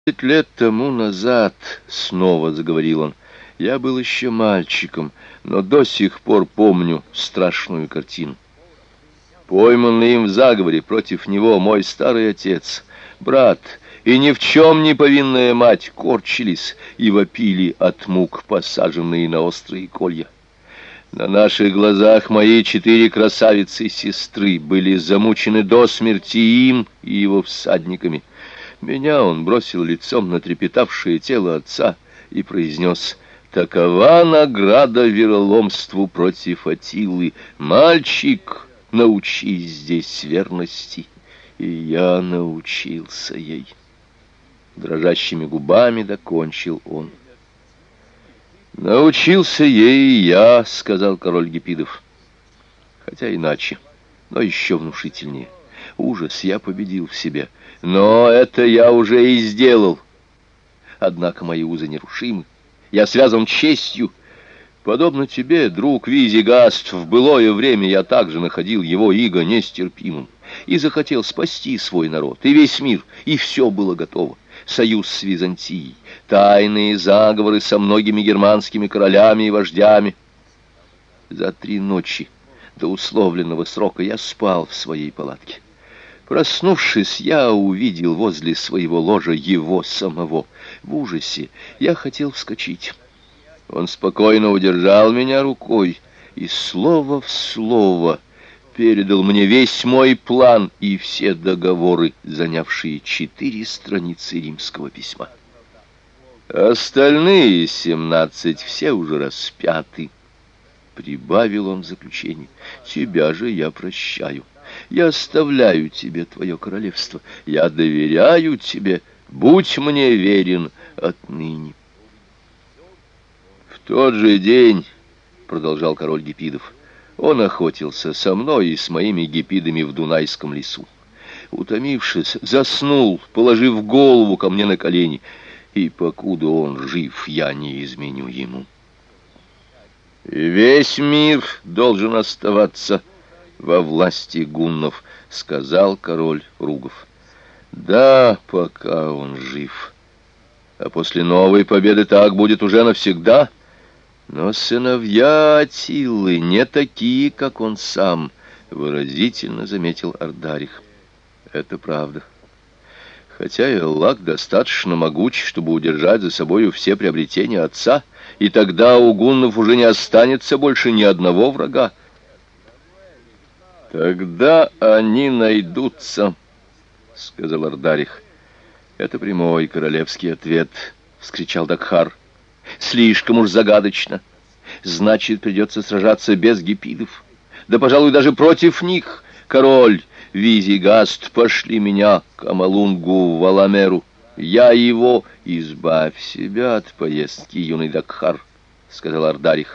10 лет тому назад, — снова заговорил он, — я был еще мальчиком, но до сих пор помню страшную картину. Пойманный им в заговоре против него мой старый отец, брат и ни в чем не повинная мать корчились и вопили от мук, посаженные на острые колья. На наших глазах мои 4 красавицы-сестры были замучены до смерти им и его всадниками. Меня он бросил лицом на трепетавшее тело отца и произнес: «Такова награда вероломству против Аттилы. Мальчик, научись здесь верности». И я научился ей. Дрожащими губами докончил он. «Научился ей и я», — сказал король Гиппидов. «Хотя иначе, но еще внушительнее. Ужас я победил в себе, но это я уже и сделал. Однако мои узы нерушимы. Я связан честью. Подобно тебе, друг Визигаст, в былое время я также находил его иго нестерпимым и захотел спасти свой народ и весь мир, и все было готово. Союз с Византией, тайные заговоры со многими германскими королями и вождями. За 3 ночи до условленного срока я спал в своей палатке. Проснувшись, я увидел возле своего ложа его самого. В ужасе я хотел вскочить. Он спокойно удержал меня рукой и слово в слово передал мне весь мой план и все договоры, занявшие 4 страницы римского письма. Остальные 17 все уже распяты. Прибавил он в заключение: тебя же я прощаю. Я оставляю тебе твое королевство. Я доверяю тебе. Будь мне верен отныне. В тот же день, — продолжал король Гиппидов, — он охотился со мной и с моими гиппидами в Дунайском лесу. Утомившись, заснул, положив голову ко мне на колени, и покуда он жив, я не изменю ему. И весь мир должен оставаться во власти гуннов, — сказал король Ругов. Да, пока он жив. А после новой победы так будет уже навсегда. Но сыновья Аттилы не такие, как он сам, — выразительно заметил Ардарих. Это правда. Хотя Эллак достаточно могуч, чтобы удержать за собою все приобретения отца, и тогда у гуннов уже не останется больше ни одного врага. «Тогда они найдутся», — сказал Ардарих. «Это прямой королевский ответ», — вскричал Дакхар. «Слишком уж загадочно. Значит, придется сражаться без гиппидов. Да, пожалуй, даже против них. Король Визигаст, пошли меня к Амалунгу в Валамеру. Я его...» «Избавь себя от поездки, юный Дакхар», — сказал Ардарих.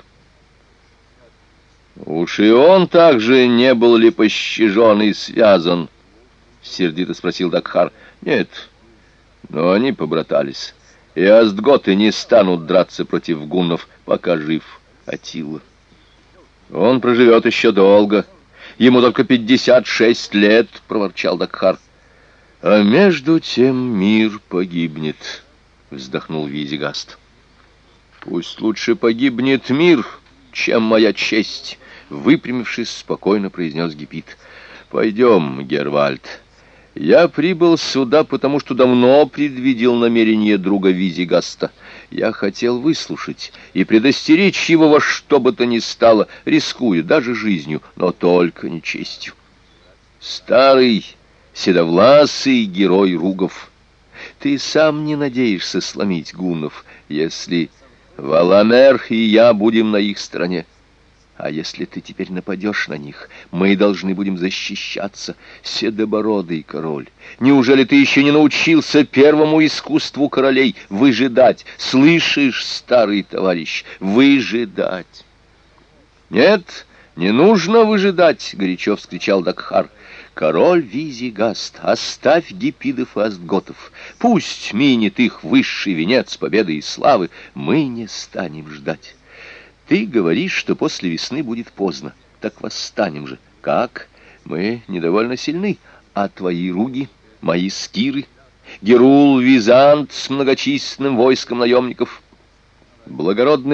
«Уж и он также не был ли пощажен и связан?» — сердито спросил Дакхар. «Нет, но они побратались, и остготы не станут драться против гуннов, пока жив Аттила. Он проживет еще долго, ему только 56 лет», — проворчал Дакхар. «А между тем мир погибнет», — вздохнул Визигаст. «Пусть лучше погибнет мир, чем моя честь», — выпрямившись, спокойно произнес Гиппид. «Пойдем, Гервальд. Я прибыл сюда, потому что давно предвидел намерение друга Визигаста. Я хотел выслушать и предостеречь его во что бы то ни стало, рискуя даже жизнью, но только не честью. Старый, седовласый герой Ругов, ты сам не надеешься сломить гуннов, если Валамер и я будем на их стороне. А если ты теперь нападешь на них, мы должны будем защищаться. Седобородый король, неужели ты еще не научился первому искусству королей — выжидать? Слышишь, старый товарищ, выжидать?» «Нет, не нужно выжидать!» — горячо вскричал Дакхар. «Король Визигаст, оставь гиппидов и остготов. Пусть минет их высший венец победы и славы. Мы не станем ждать. Ты говоришь, что после весны будет поздно. Так восстанем же. Как? Мы недовольно сильны. А твои руги, мои скиры, Герул Визант с многочисленным войском наемников. Благородный